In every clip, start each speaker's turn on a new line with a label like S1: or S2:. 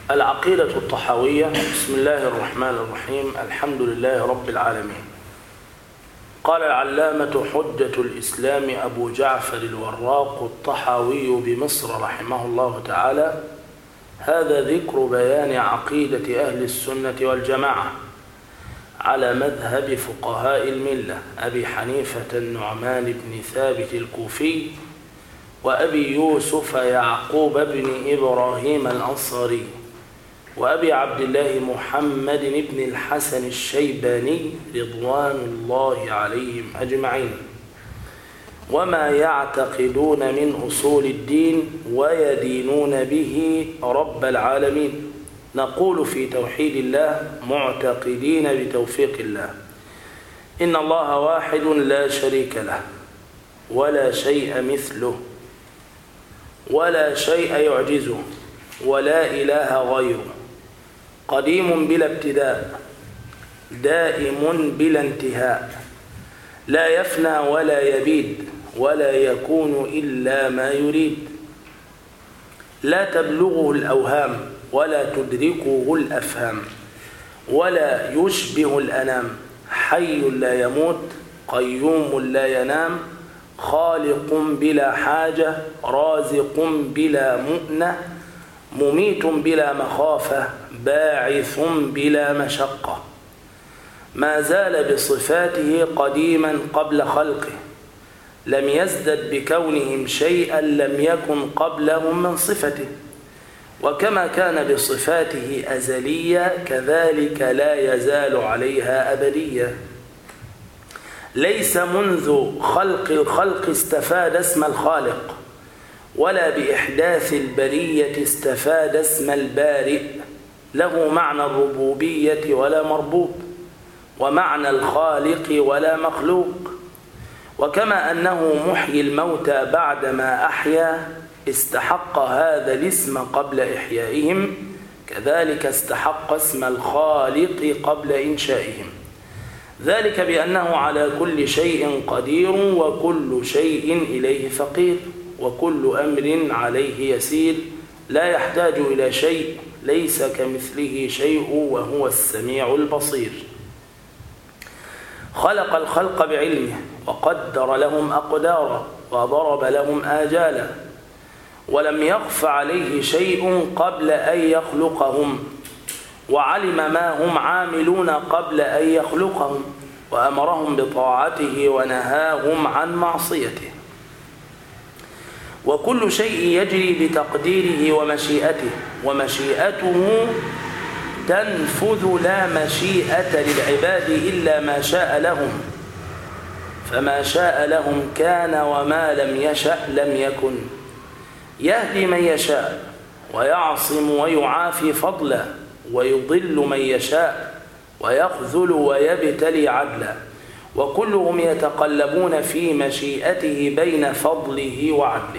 S1: العقيدة الطحاوية. بسم الله الرحمن الرحيم. الحمد لله رب العالمين. قال العلامة حجة الإسلام أبو جعفر الوراق الطحاوي بمصر رحمه الله تعالى: هذا ذكر بيان عقيدة أهل السنة والجماعة على مذهب فقهاء الملة أبي حنيفة النعمان بن ثابت الكوفي وأبي يوسف يعقوب بن إبراهيم الأنصاري وأبي عبد الله محمد بن الحسن الشيباني رضوان الله عليهم أجمعين، وما يعتقدون من أصول الدين ويدينون به رب العالمين. نقول في توحيد الله معتقدين بتوفيق الله: إن الله واحد لا شريك له ولا شيء مثله ولا شيء يعجزه ولا إله غيره، قديم بلا ابتداء دائم بلا انتهاء، لا يفنى ولا يبيد ولا يكون إلا ما يريد، لا تبلغه الأوهام ولا تدركه الأفهام ولا يشبه الأنام، حي لا يموت قيوم لا ينام، خالق بلا حاجة رازق بلا مؤنة، مميت بلا مخافة باعث بلا مشقة، ما زال بصفاته قديما قبل خلقه، لم يزدد بكونهم شيئا لم يكن قبلهم من صفته، وكما كان بصفاته أزلية كذلك لا يزال عليها أبدية، ليس منذ خلق الخلق استفاد اسم الخالق، ولا بإحداث البرية استفاد اسم البارئ، له معنى الربوبية ولا مربوب، ومعنى الخالق ولا مخلوق. وكما أنه محيي الموتى بعدما أحيا استحق هذا الاسم قبل إحيائهم، كذلك استحق اسم الخالق قبل إنشائهم، ذلك بأنه على كل شيء قدير وكل شيء إليه فقير، وكل أمر عليه يسير، لا يحتاج إلى شيء، ليس كمثله شيء وهو السميع البصير. خلق الخلق بعلمه وقدر لهم أقدارا وضرب لهم آجالا، ولم يخف عليه شيء قبل أن يخلقهم، وعلم ما هم عاملون قبل أن يخلقهم، وأمرهم بطاعته ونهاهم عن معصيته. وكل شيء يجري بتقديره ومشيئته، ومشيئته تنفذ، لا مشيئة للعباد إلا ما شاء لهم، فما شاء لهم كان وما لم يشأ لم يكن، يهدي من يشاء ويعصم ويعافي فضلا، ويضل من يشاء ويخذل ويبتلي عدلا، وكلهم يتقلبون في مشيئته بين فضله وعدله،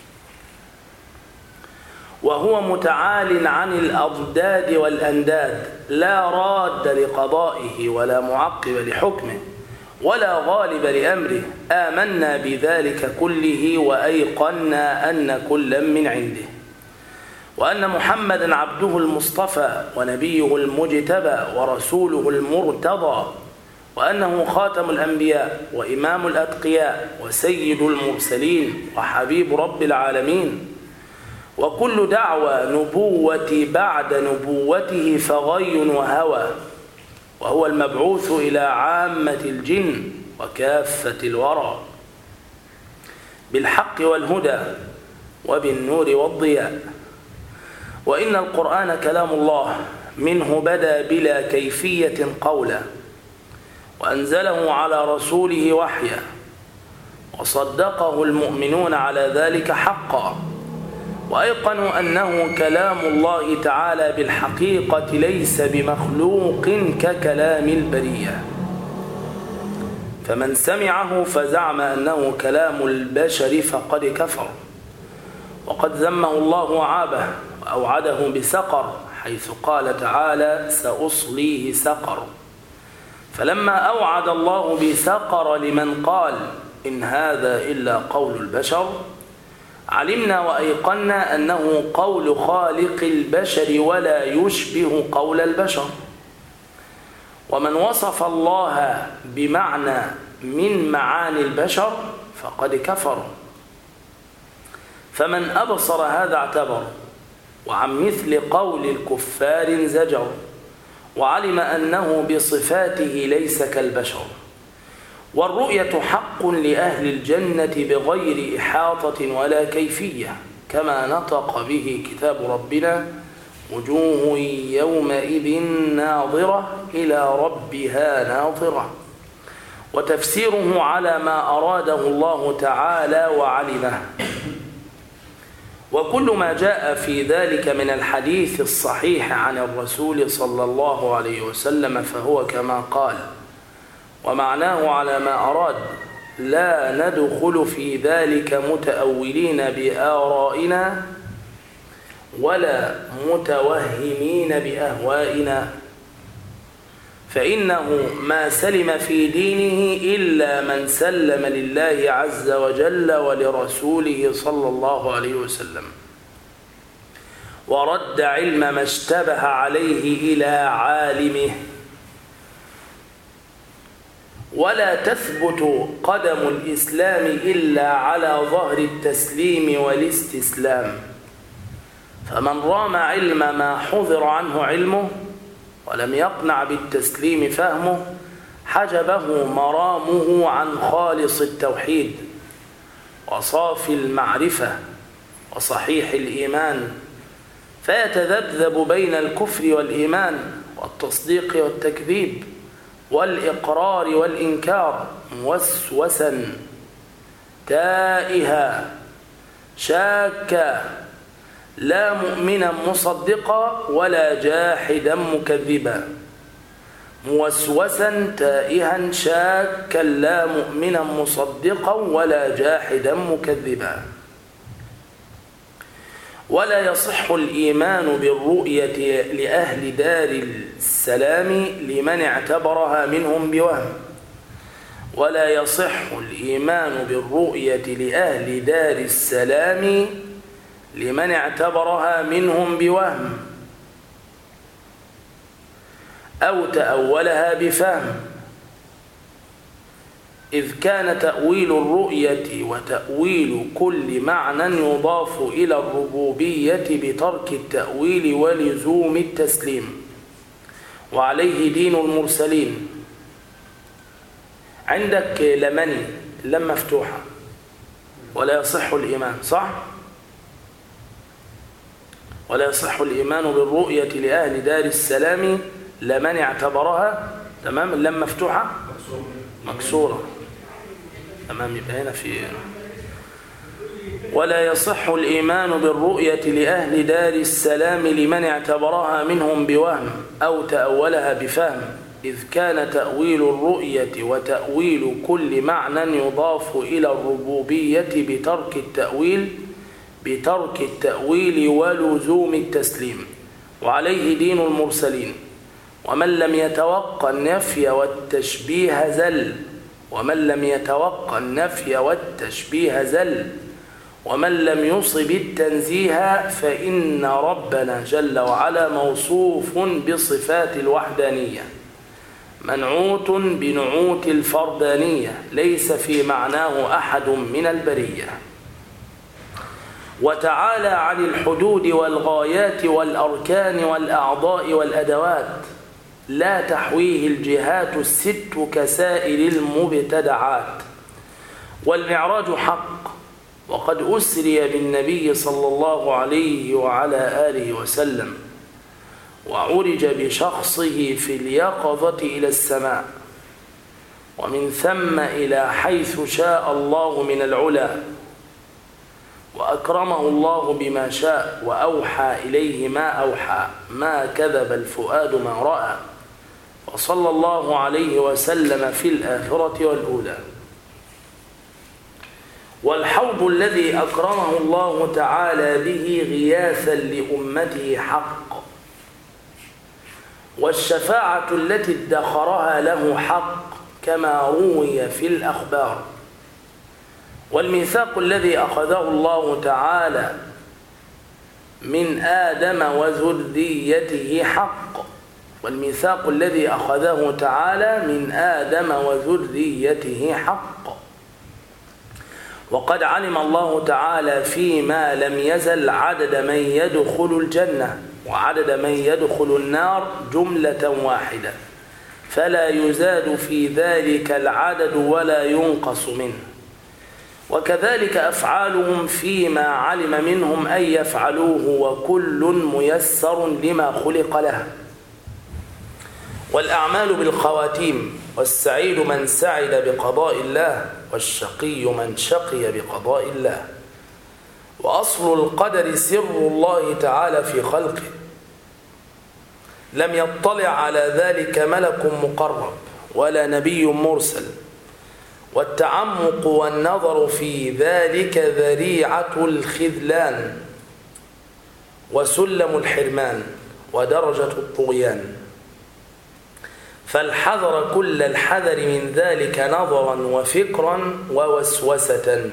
S1: وهو متعال عن الأضداد والأنداد، لا راد لقضائه ولا معقب لحكمه ولا غالب لأمره. آمنا بذلك كله وأيقنا أن كلا من عنده، وأن محمدا عبده المصطفى ونبيه المجتبى ورسوله المرتضى، وأنه خاتم الأنبياء وإمام الأتقياء وسيد المرسلين وحبيب رب العالمين. وكل دعوى نبوة بعد نبوته فغي وهوى، وهو المبعوث إلى عامة الجن وكافة الورى بالحق والهدى وبالنور والضياء. وإن القرآن كلام الله، منه بدا بلا كيفية قولا، وأنزله على رسوله وحيا، وصدقه المؤمنون على ذلك حقا، وأيقنوا أنه كلام الله تعالى بالحقيقة ليس بمخلوق ككلام البرية. فمن سمعه فزعم أنه كلام البشر فقد كفر، وقد ذمه الله وعابه وأوعده بسقر، حيث قال تعالى: سأصليه سقر. فلما أوعد الله بسقر لمن قال إن هذا إلا قول البشر، علمنا وأيقنا أنه قول خالق البشر ولا يشبه قول البشر. ومن وصف الله بمعنى من معاني البشر فقد كفر. فمن أبصر هذا اعتبر، وعن مثل قول الكفار زجر، وعلم أنه بصفاته ليس كالبشر. والرؤية حق لأهل الجنة بغير إحاطة ولا كيفية، كما نطق به كتاب ربنا: وجوه يومئذ ناظرة إلى ربها ناظرة. وتفسيره على ما أراده الله تعالى وعلمه. وكل ما جاء في ذلك من الحديث الصحيح عن الرسول صلى الله عليه وسلم فهو كما قال، ومعناه على ما أراد. لا ندخل في ذلك متأولين بآرائنا ولا متوهمين بأهوائنا، فإنه ما سلم في دينه إلا من سلم لله عز وجل ولرسوله صلى الله عليه وسلم، ورد علم ما اشتبه عليه إلى عالمه. ولا تثبت قدم الإسلام إلا على ظهر التسليم والاستسلام. فمن رام علم ما حضر عنه علمه ولم يقنع بالتسليم فهمه حجبه مرامه عن خالص التوحيد وصافي المعرفة وصحيح الإيمان، فيتذبذب بين الكفر والإيمان والتصديق والتكذيب والإقرار والإنكار، موسوسا تائها شاكا، لا مؤمنا مصدقا ولا جاحدا مكذبا. موسوسا تائها شاكا لا مؤمنا مصدقا ولا جاحدا مكذبا. ولا يصح الإيمان بالرؤية لأهل دار السلام لمن اعتبرها منهم بوهم. ولا يصح الإيمان بالرؤية لأهل دار السلام لمن اعتبرها منهم بوهم أو تأولها بفهم، إذ كان تأويل الرؤية وتأويل كل معنى يضاف إلى الربوبية بترك التأويل ولزوم التسليم، وعليه دين المرسلين. عندك لمني لم مفتوحة ولا يصح الإيمان، صح؟ ولا يصح الإيمان بالرؤية لأهل دار السلام لمن اعتبرها، تمام، لم مفتوحة مكسورة، تمام، يبقى هنا في ولا يصح الإيمان بالرؤية لأهل دار السلام لمن اعتبرها منهم بوهم أو تأولها بفهم، إذ كان تأويل الرؤية وتأويل كل معنى يضاف إلى الربوبية بترك التأويل ولزوم التسليم، وعليه دين المرسلين. ومن لم يتوقع النفي والتشبيه زل، ومن لم يتوقع النفي والتشبيه زل، ومن لم يصب التنزيه فإن ربنا جل وعلا موصوف بصفات الوحدانية منعوت بنعوت الفردانية، ليس في معناه أحد من البرية. وتعالى عن الحدود والغايات والأركان والأعضاء والأدوات، لا تحويه الجهات الست كسائر المبتدعات. والمعراج حق، وقد أسري بالنبي صلى الله عليه وعلى آله وسلم، وعرج بشخصه في اليقظة إلى السماء، ومن ثم إلى حيث شاء الله من العلا، وأكرمه الله بما شاء وأوحى إليه ما أوحى، ما كذب الفؤاد ما رأى، وصلى الله عليه وسلم في الآخرة والأولى. والحوض الذي أكرمه الله تعالى به غياثا لأمته حق، والشفاعة التي ادخرها له حق كما روي في الأخبار. والميثاق الذي أخذه الله تعالى من آدم وذريته حق. والميثاق الذي أخذه تعالى من آدم وذريته حق. وقد علم الله تعالى فيما لم يزل عدد من يدخل الجنة وعدد من يدخل النار جملة واحدة، فلا يزاد في ذلك العدد ولا ينقص منه. وكذلك أفعالهم فيما علم منهم أن يفعلوه، وكل ميسر لما خلق له. والأعمال بالخواتيم، والسعيد من سعد بقضاء الله، والشقي من شقي بقضاء الله. وأصل القدر سر الله تعالى في خلقه، لم يطلع على ذلك ملك مقرب ولا نبي مرسل. والتعمق والنظر في ذلك ذريعة الخذلان وسلم الحرمان ودرجة الطغيان. فالحذر كل الحذر من ذلك نظرا وفكرا ووسوسة.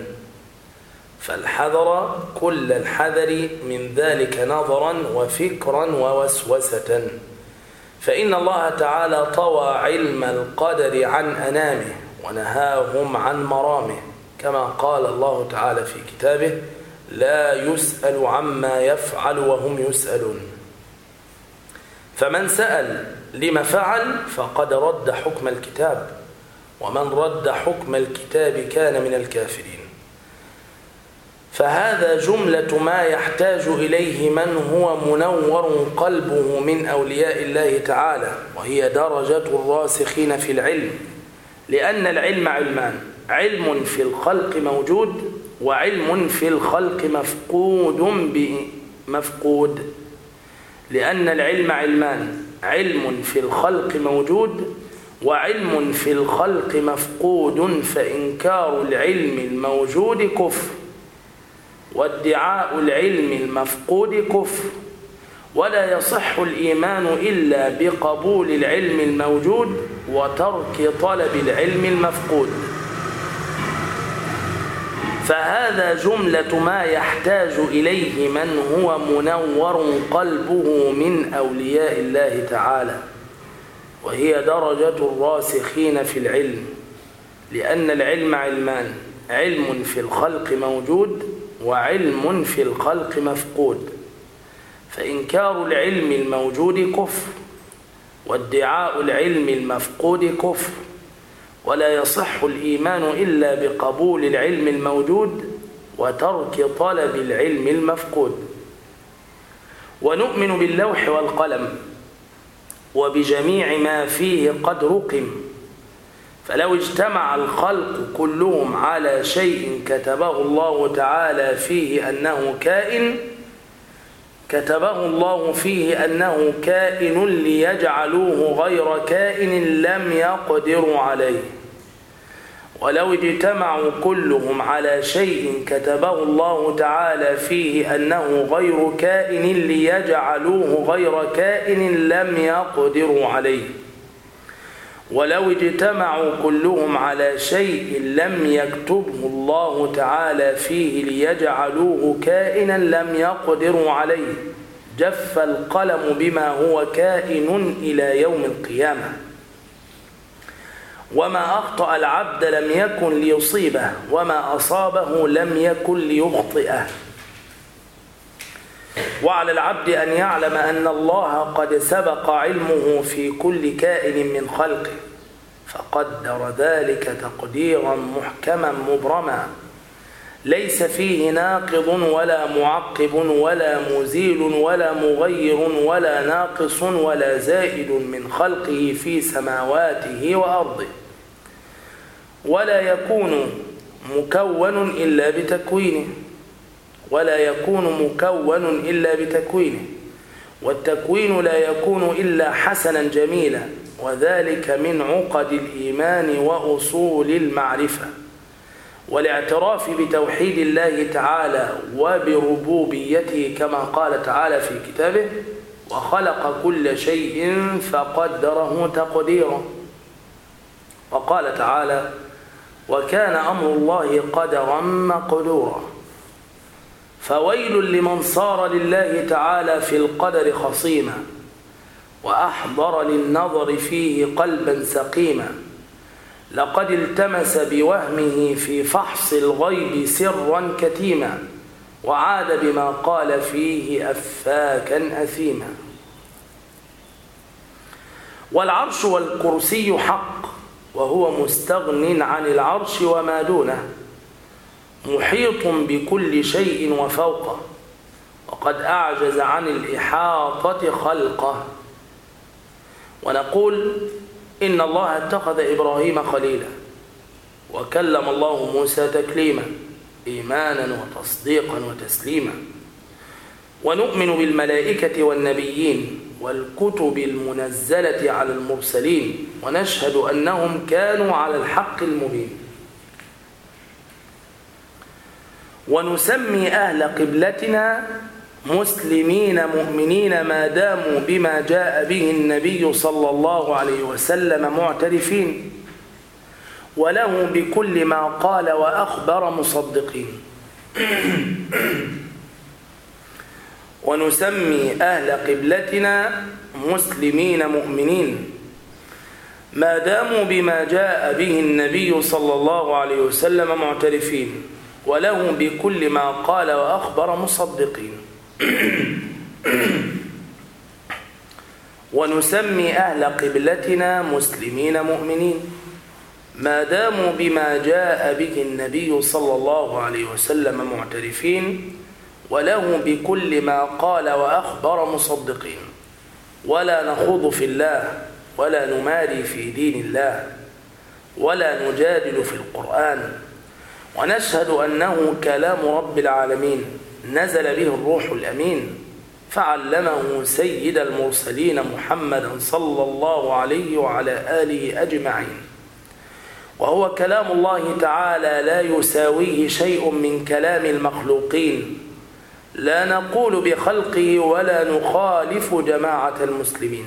S1: فالحذر كل الحذر من ذلك نظرا وفكرا ووسوسة. فإن الله تعالى طوى علم القدر عن أنامه ونهاهم عن مرامه، كما قال الله تعالى في كتابه: لا يسأل عما يفعل وهم يسألون. فمن سأل لما فعل فقد رد حكم الكتاب، ومن رد حكم الكتاب كان من الكافرين. فهذا جملة ما يحتاج إليه من هو منور قلبه من أولياء الله تعالى، وهي درجة الراسخين في العلم. لأن العلم علمان: علم في الخلق موجود، وعلم في الخلق مفقود. لأن العلم علمان: علم في الخلق موجود، وعلم في الخلق مفقود. فإنكار العلم الموجود كفر، وادعاء العلم المفقود كفر. ولا يصح الإيمان إلا بقبول العلم الموجود وترك طلب العلم المفقود. فهذا جملة ما يحتاج إليه من هو منور قلبه من أولياء الله تعالى، وهي درجة الراسخين في العلم. لأن العلم علمان: علم في الخلق موجود، وعلم في الخلق مفقود. فإنكار العلم الموجود كفر، وادعاء العلم المفقود كفر. ولا يصح الإيمان إلا بقبول العلم الموجود وترك طلب العلم المفقود. ونؤمن باللوح والقلم وبجميع ما فيه قد رقم. فلو اجتمع الخلق كلهم على شيء كتبه الله تعالى فيه أنه كائن، كتبه الله فيه أنه كائن ليجعلوه غير كائن لم يقدروا عليه. ولو اجتمعوا كلهم على شيء كتبه الله تعالى فيه أنه غير كائن ليجعلوه غير كائن لم يقدروا عليه. ولو اجتمعوا كلهم على شيء لم يكتبه الله تعالى فيه ليجعلوه كائنا لم يقدروا عليه، جف القلم بما هو كائن إلى يوم القيامة. وما أخطأ العبد لم يكن ليصيبه، وما أصابه لم يكن ليخطئه. وعلى العبد أن يعلم أن الله قد سبق علمه في كل كائن من خلقه، فقدر ذلك تقديرا محكما مبرما، ليس فيه ناقض ولا معقب ولا مزيل ولا مغير ولا ناقص ولا زائد من خلقه في سماواته وأرضه. ولا يكون مكون إلا بتكوينه، ولا يكون مكون إلا بتكوينه، والتكوين لا يكون إلا حسنا جميلا، وذلك من عقد الإيمان وأصول المعرفة. والاعتراف بتوحيد الله تعالى وبربوبيته، كما قال تعالى في كتابه: وخلق كل شيء فقدره تقديرا. وقال تعالى: وكان أمر الله قدرا مقدورا. فويل لمن صار لله تعالى في القدر خصيما وأحضر للنظر فيه قلبا سقيما، لقد التمس بوهمه في فحص الغيب سرا كتيما، وعاد بما قال فيه أفاكا أثيما. والعرش والكرسي حق، وهو مستغن عن العرش وما دونه، محيط بكل شيء وفوقه، وقد أعجز عن الإحاطة خلقه. ونقول إن الله اتخذ إبراهيم خليلا، وكلم الله موسى تكليما، إيمانا وتصديقا وتسليما. ونؤمن بالملائكة والنبيين والكتب المنزلة على المرسلين، ونشهد أنهم كانوا على الحق المبين. ونسمي أهل قبلتنا مسلمين مؤمنين ما داموا بما جاء به النبي صلى الله عليه وسلم معترفين، وله بكل ما قال وأخبر مصدقين. ونسمي أهل قبلتنا مسلمين مؤمنين ما داموا بما جاء به النبي صلى الله عليه وسلم معترفين، وله بكل ما قال وأخبر مصدقين. ونسمي أهل قبلتنا مسلمين مؤمنين ما داموا بما جاء به النبي صلى الله عليه وسلم معترفين، وله بكل ما قال وأخبر مصدقين. ولا نخوض في الله ولا نماري في دين الله ولا نجادل في القرآن، ونشهد أنه كلام رب العالمين نزل به الروح الأمين، فعلمه سيد المرسلين محمدا صلى الله عليه وعلى آله أجمعين. وهو كلام الله تعالى لا يساويه شيء من كلام المخلوقين، لا نقول بخلقه ولا نخالف جماعة المسلمين،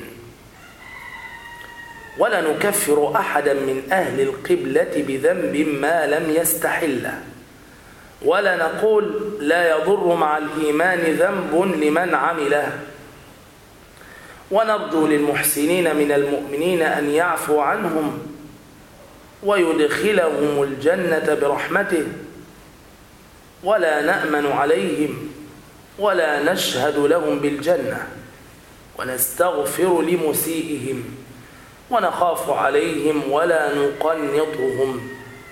S1: ولا نكفر أحدا من أهل القبلة بذنب ما لم يستحله، ولا نقول لا يضر مع الإيمان ذنب لمن عمله. ونرجو للمحسنين من المؤمنين أن يعفو عنهم ويدخلهم الجنة برحمته، ولا نأمن عليهم ولا نشهد لهم بالجنة، ونستغفر لمسيئهم ونخاف عليهم ولا نقنطهم.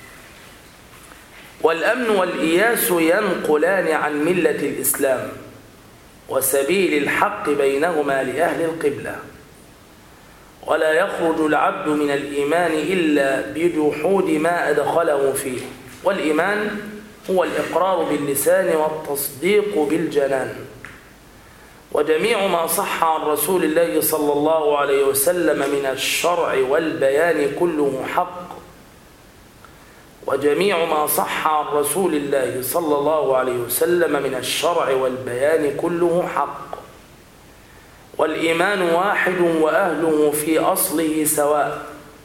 S1: والأمن والإياس ينقلان عن ملة الإسلام وسبيل الحق بينهما لأهل القبلة، ولا يخرج العبد من الإيمان إلا بجحود ما أدخله فيه. والإيمان هو الإقرار باللسان والتصديق بالجنان. وجميع ما صح عن رسول الله صلى الله عليه وسلم من الشرع والبيان كله حق، وجميع ما صح عن رسول الله صلى الله عليه وسلم من الشرع والبيان كله حق. والإيمان واحد وأهله في أصله سواء،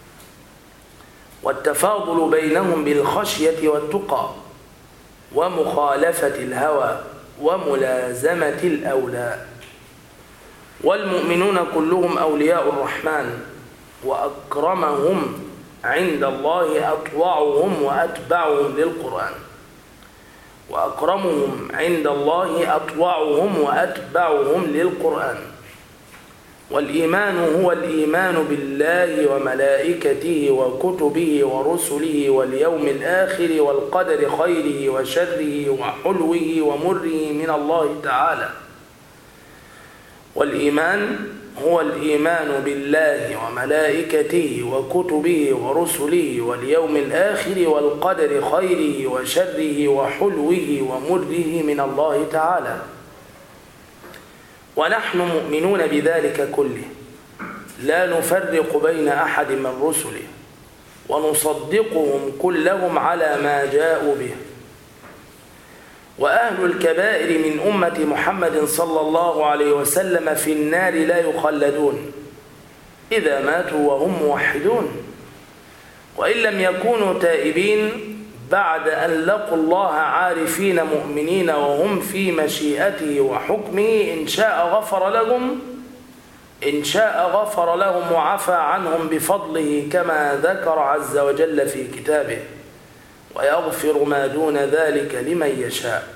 S1: والتفاضل بينهم بالخشية والتقى ومخالفة الهوى وملازمة الأولى. والمؤمنون كلهم أولياء الرحمن، وأكرمهم عند الله أطوعهم وأتبعهم للقرآن، وأكرمهم عند الله أطوعهم وأتبعهم للقرآن. والإيمان هو الإيمان بالله وملائكته وكتبه ورسله واليوم الآخر والقدر خيره وشره وحلوه ومره من الله تعالى. والإيمان هو الإيمان بالله وملائكته وكتبه ورسله واليوم الآخر والقدر خيره وشره وحلوه ومره من الله تعالى. ونحن مؤمنون بذلك كله، لا نفرق بين أحد من رسله، ونصدقهم كلهم على ما جاءوا به. وأهل الكبائر من أمة محمد صلى الله عليه وسلم في النار لا يخلدون إذا ماتوا وهم موحدون، وإن لم يكونوا تائبين بعد أن لقوا الله عارفين مؤمنين وهم في مشيئته وحكمه إن شاء غفر لهم وعفى عنهم بفضله كما ذكر عز وجل في كتابه، ويغفر ما دون ذلك لمن يشاء.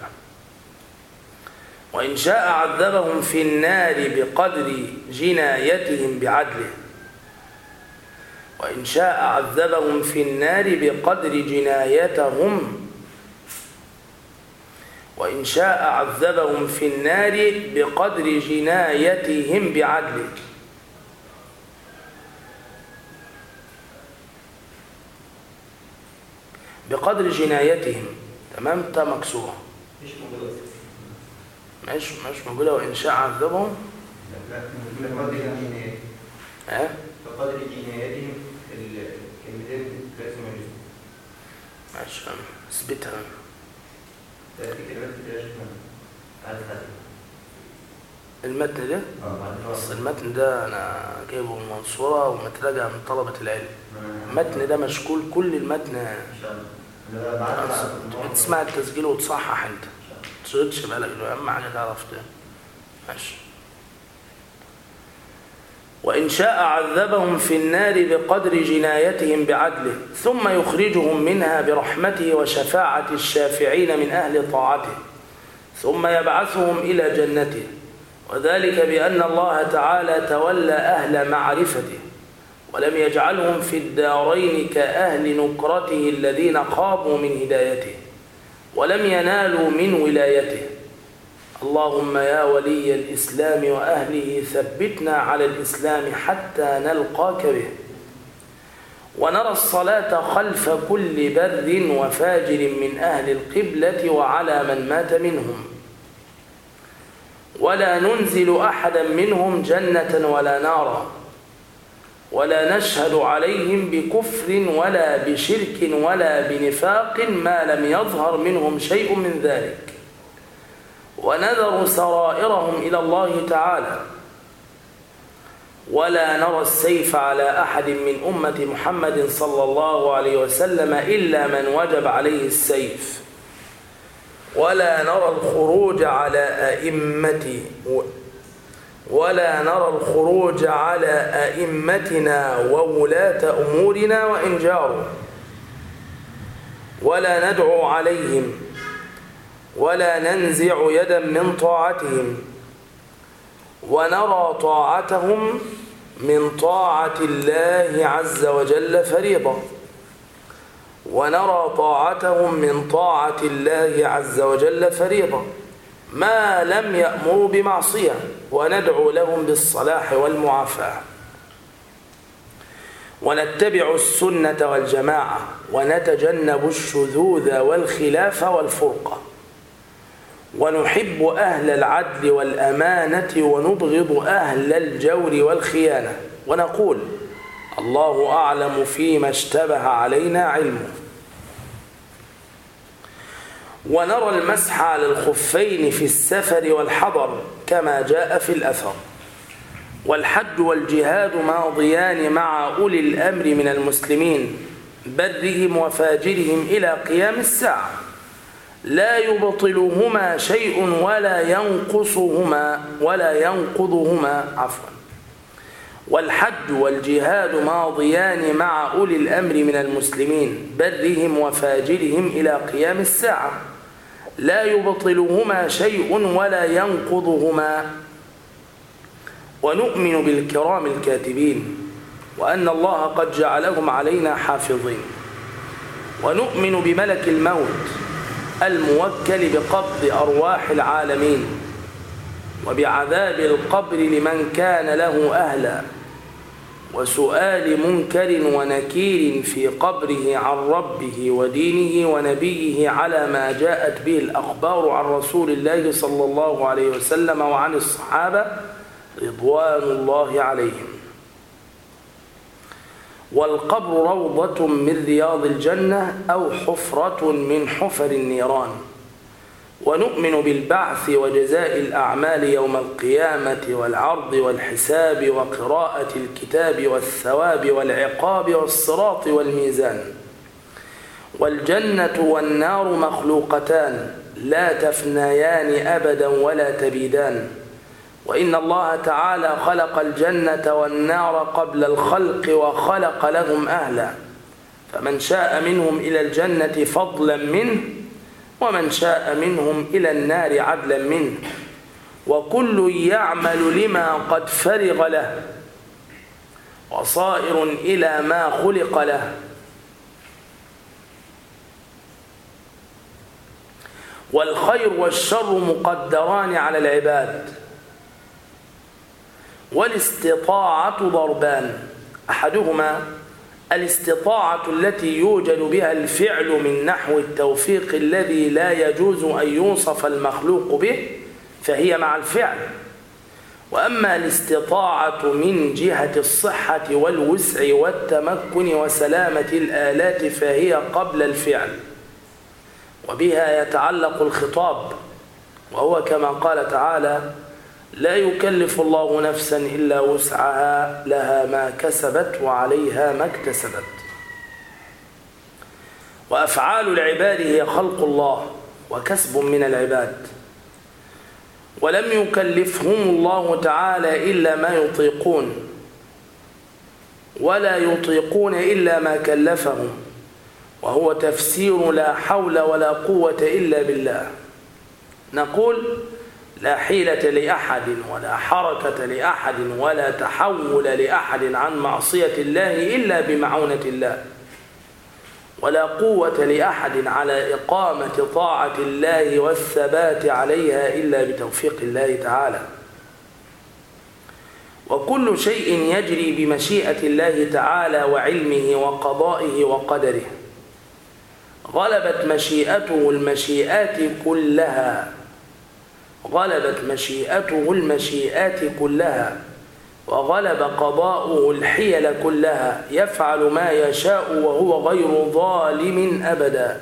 S1: وإن شاء عذبهم في النار بقدر جنايتهم بعدله. وإن شاء عذبهم في النار بقدر جنايتهم وإن شاء عذبهم في النار بقدر جنايتهم بعدله. بقدر جنايتهم، تمام، تا مكسورة مش موجودة. وإن شاء عذبهم
S2: بقدر جنايتهم الكلمتين لازم
S1: ماشي اثبتها. المتن ده المتن ده انا جايبه من المنصورة ومتراجع من طلبة العلم. المتن ده مشكول، كل المتن تسمع التسجيل وتصحح انت، ما تشغلش بالك، اهم حاجة تعرف ده. ماشي. وإن شاء عذبهم في النار بقدر جنايتهم بعدله ثم يخرجهم منها برحمته وشفاعة الشافعين من أهل طاعته ثم يبعثهم إلى جنته، وذلك بأن الله تعالى تولى أهل معرفته ولم يجعلهم في الدارين كأهل نكرته الذين خابوا من هدايته ولم ينالوا من ولايته. اللهم يا ولي الإسلام وأهله ثبتنا على الإسلام حتى نلقاك به. ونرى الصلاة خلف كل بر وفاجر من أهل القبلة وعلى من مات منهم، ولا ننزل أحدا منهم جنة ولا نارا، ولا نشهد عليهم بكفر ولا بشرك ولا بنفاق ما لم يظهر منهم شيء من ذلك، ونذر سرائرهم إلى الله تعالى، ولا نرى السيف على أحد من أمة محمد صلى الله عليه وسلم إلا من وجب عليه السيف، ولا نرى الخروج على أئمتنا وولاة أمورنا وإن جاروا، ولا ندعو عليهم، ولا ننزع يدا من طاعتهم، ونرى طاعتهم من طاعة الله عز وجل فريضة، ونرى طاعتهم من طاعة الله عز وجل فريضة ما لم يأمروا بمعصية، وندعو لهم بالصلاح والمعافاة، ونتبع السنة والجماعة، ونتجنب الشذوذ والخلاف والفرقة، ونحب أهل العدل والأمانة، ونبغض أهل الجور والخيانة، ونقول الله أعلم فيما اشتبه علينا علمه. ونرى المسح على الخفين في السفر والحضر كما جاء في الأثر، والحج والجهاد ماضيان مع أولي الأمر من المسلمين برهم وفاجرهم إلى قيام الساعة، لا يبطلهما شيء ولا ينقضهما والحج والجهاد ماضيان مع أولي الأمر من المسلمين برهم وفاجرهم إلى قيام الساعة، لا يبطلهما شيء ولا ينقضهما. ونؤمن بالكرام الكاتبين وأن الله قد جعلهم علينا حافظين، ونؤمن بملك الموت الموكل بقبض أرواح العالمين وبعذاب القبر لمن كان له أهلا، وسؤال منكر ونكير في قبره عن ربه ودينه ونبيه على ما جاءت به الأخبار عن رسول الله صلى الله عليه وسلم وعن الصحابة رضوان الله عليهم. والقبر روضة من رياض الجنة أو حفرة من حفر النيران، ونؤمن بالبعث وجزاء الأعمال يوم القيامة والعرض والحساب وقراءة الكتاب والثواب والعقاب والصراط والميزان. والجنة والنار مخلوقتان لا تفنيان أبدا ولا تبيدان. وإن الله تعالى خلق الجنة والنار قبل الخلق وخلق لهم أهلا، فمن شاء منهم إلى الجنة فضلا منه، ومن شاء منهم إلى النار عدلا منه، وكل يعمل لما قد فرغ له، وصائر إلى ما خلق له. والخير والشر مقدران على العباد. والاستطاعة ضربان، أحدهما الاستطاعة التي يوجد بها الفعل من نحو التوفيق الذي لا يجوز أن يوصف المخلوق به، فهي مع الفعل. وأما الاستطاعة من جهة الصحة والوسع والتمكن وسلامة الآلات فهي قبل الفعل، وبها يتعلق الخطاب، وهو كما قال تعالى: لا يكلف الله نفسا إلا وسعها لها ما كسبت وعليها ما اكتسبت. وأفعال العباد هي خلق الله وكسب من العباد، ولم يكلفهم الله تعالى إلا ما يطيقون، ولا يطيقون إلا ما كلفهم، وهو تفسير لا حول ولا قوة إلا بالله. نقول: لا حيلة لأحد ولا حركة لأحد ولا تحول لأحد عن معصية الله إلا بمعونة الله، ولا قوة لأحد على إقامة طاعة الله والثبات عليها إلا بتوفيق الله تعالى. وكل شيء يجري بمشيئة الله تعالى وعلمه وقضائه وقدره. غلبت مشيئته المشيئات كلها، غلبت مشيئته المشيئات كلها، وغلب قضاؤه الحيل كلها، يفعل ما يشاء وهو غير ظالم أبدا،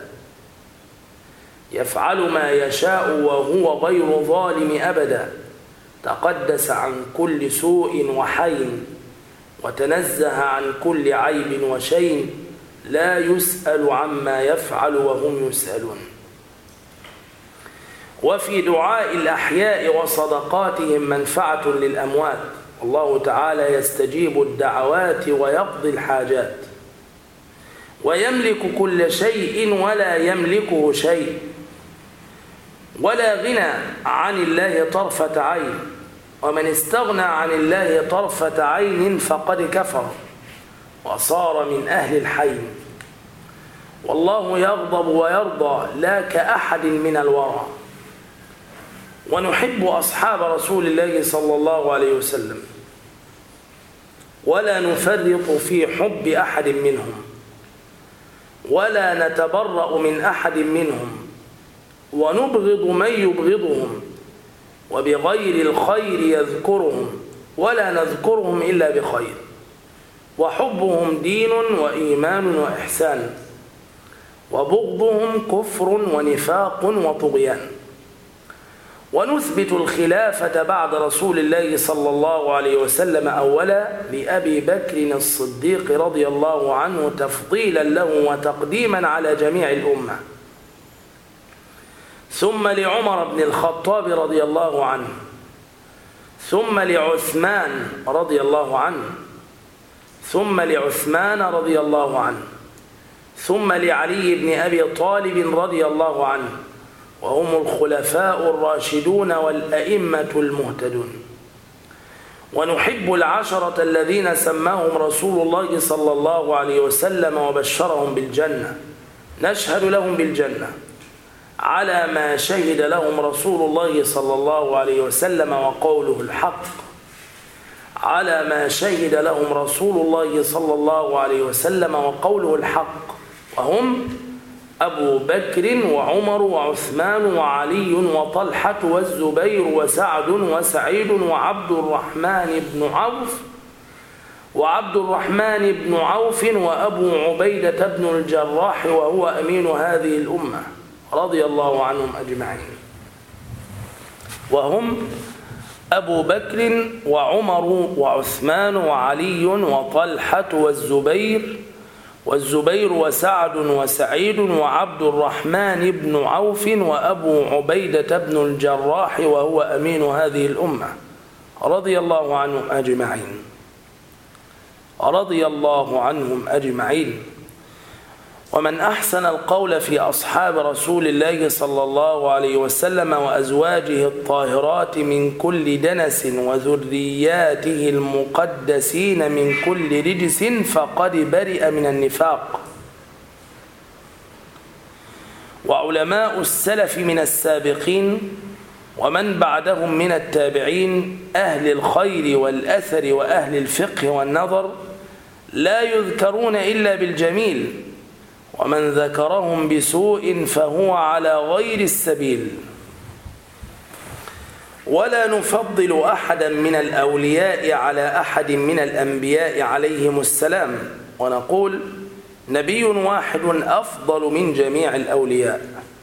S1: يفعل ما يشاء وهو غير ظالم أبدا، تقدس عن كل سوء وحين، وتنزه عن كل عيب وشين، لا يسأل عما يفعل وهم يسألون. وفي دعاء الأحياء وصدقاتهم منفعة للأموات، الله تعالى يستجيب الدعوات ويقضي الحاجات، ويملك كل شيء ولا يملكه شيء، ولا غنى عن الله طرفة عين، ومن استغنى عن الله طرفة عين فقد كفر وصار من أهل الحين. والله يغضب ويرضى لا كأحد من الورى. ونحب أصحاب رسول الله صلى الله عليه وسلم، ولا نفرط في حب أحد منهم، ولا نتبرأ من أحد منهم، ونبغض من يبغضهم، وبغير الخير يذكرهم، ولا نذكرهم إلا بخير. وحبهم دين وإيمان وإحسان، وبغضهم كفر ونفاق وطغيان. ونثبت الخلافة بعد رسول الله صلى الله عليه وسلم أولا لأبي بكر الصديق رضي الله عنه تفضيلا له وتقديما على جميع الأمة، ثم لعمر بن الخطاب رضي الله عنه، ثم لعثمان رضي الله عنه، ثم لعثمان رضي الله عنه، ثم لعلي بن أبي طالب رضي الله عنه، وهم الخلفاء الراشدون والأئمة المهتدون. ونحب العشرة الذين سماهم رسول الله صلى الله عليه وسلم وبشرهم بالجنة، نشهد لهم بالجنة على ما شهد لهم رسول الله صلى الله عليه وسلم وقوله الحق، على ما شهد لهم رسول الله صلى الله عليه وسلم وقوله الحق، وهم أبو بكر وعمر وعثمان وعلي وطلحة والزبير وسعد وسعيد وعبد الرحمن بن عوف وأبو عبيدة بن الجراح وهو أمين هذه الأمة، رضي الله عنهم أجمعين. وهم أبو بكر وعمر وعثمان وعلي وطلحة والزبير وسعد وسعيد وعبد الرحمن بن عوف وأبو عبيدة بن الجراح وهو أمين هذه الأمة رضي الله عنهم أجمعين. ومن أحسن القول في أصحاب رسول الله صلى الله عليه وسلم وأزواجه الطاهرات من كل دنس وذرياته المقدسين من كل رجس فقد برئ من النفاق. وعلماء السلف من السابقين ومن بعدهم من التابعين أهل الخير والأثر وأهل الفقه والنظر لا يذكرون إلا بالجميل، ومن ذكرهم بسوء فهو على غير السبيل. ولا نفضل أحدا من الأولياء على أحد من الأنبياء عليهم السلام، ونقول نبي واحد أفضل من جميع الأولياء.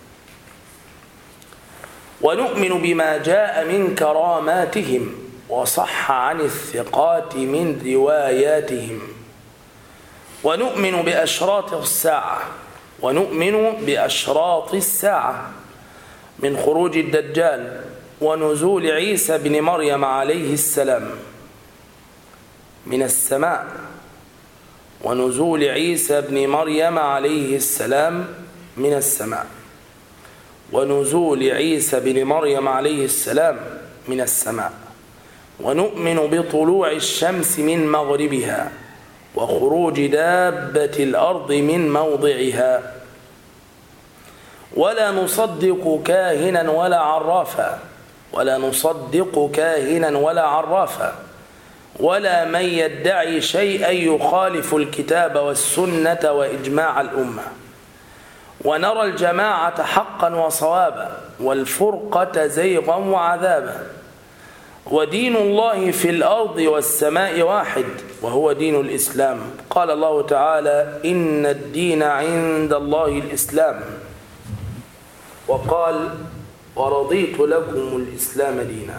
S1: ونؤمن بما جاء من كراماتهم وصح عن الثقات من رواياتهم. ونؤمن بأشراط الساعة من خروج الدجال ونزول عيسى بن مريم عليه السلام من السماء، ونزول عيسى بن مريم عليه السلام من السماء، ونزول عيسى بن مريم عليه السلام من السماء. ونؤمن بطلوع الشمس من مغربها وخروج دابة الأرض من موضعها. ولا نصدق كاهنا ولا عرافا ولا من يدعي شيئا يخالف الكتاب والسنة وإجماع الأمة. ونرى الجماعة حقا وصوابا والفرقة زيغا وعذابا. ودين الله في الأرض والسماء واحد وهو دين الإسلام. قال الله تعالى: إن الدين عند الله الإسلام. وقال: ورضيت لكم الإسلام دينا.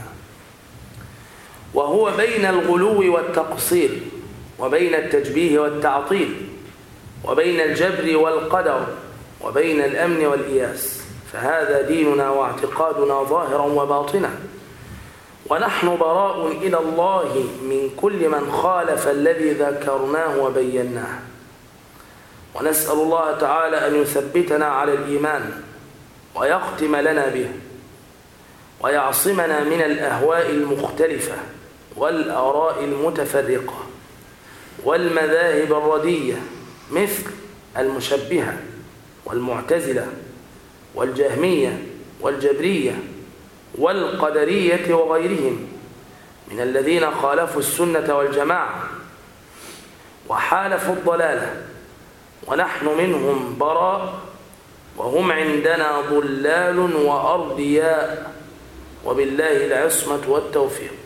S1: وهو بين الغلو والتقصير، وبين التشبيه والتعطيل، وبين الجبر والقدر، وبين الأمن والإياس. فهذا ديننا واعتقادنا ظاهرا وباطنا. ونحن براء إلى الله من كل من خالف الذي ذكرناه وبيناه. ونسأل الله تعالى أن يثبتنا على الإيمان ويختم لنا به، ويعصمنا من الأهواء المختلفة والآراء المتفرقة والمذاهب الردية مثل المشبهة والمعتزلة والجهمية والجبرية والقدرية وغيرهم من الذين خالفوا السنة والجماعة وحالفوا الضلالة، ونحن منهم براء، وهم عندنا ضلال وأردياء، وبالله العصمة والتوفيق.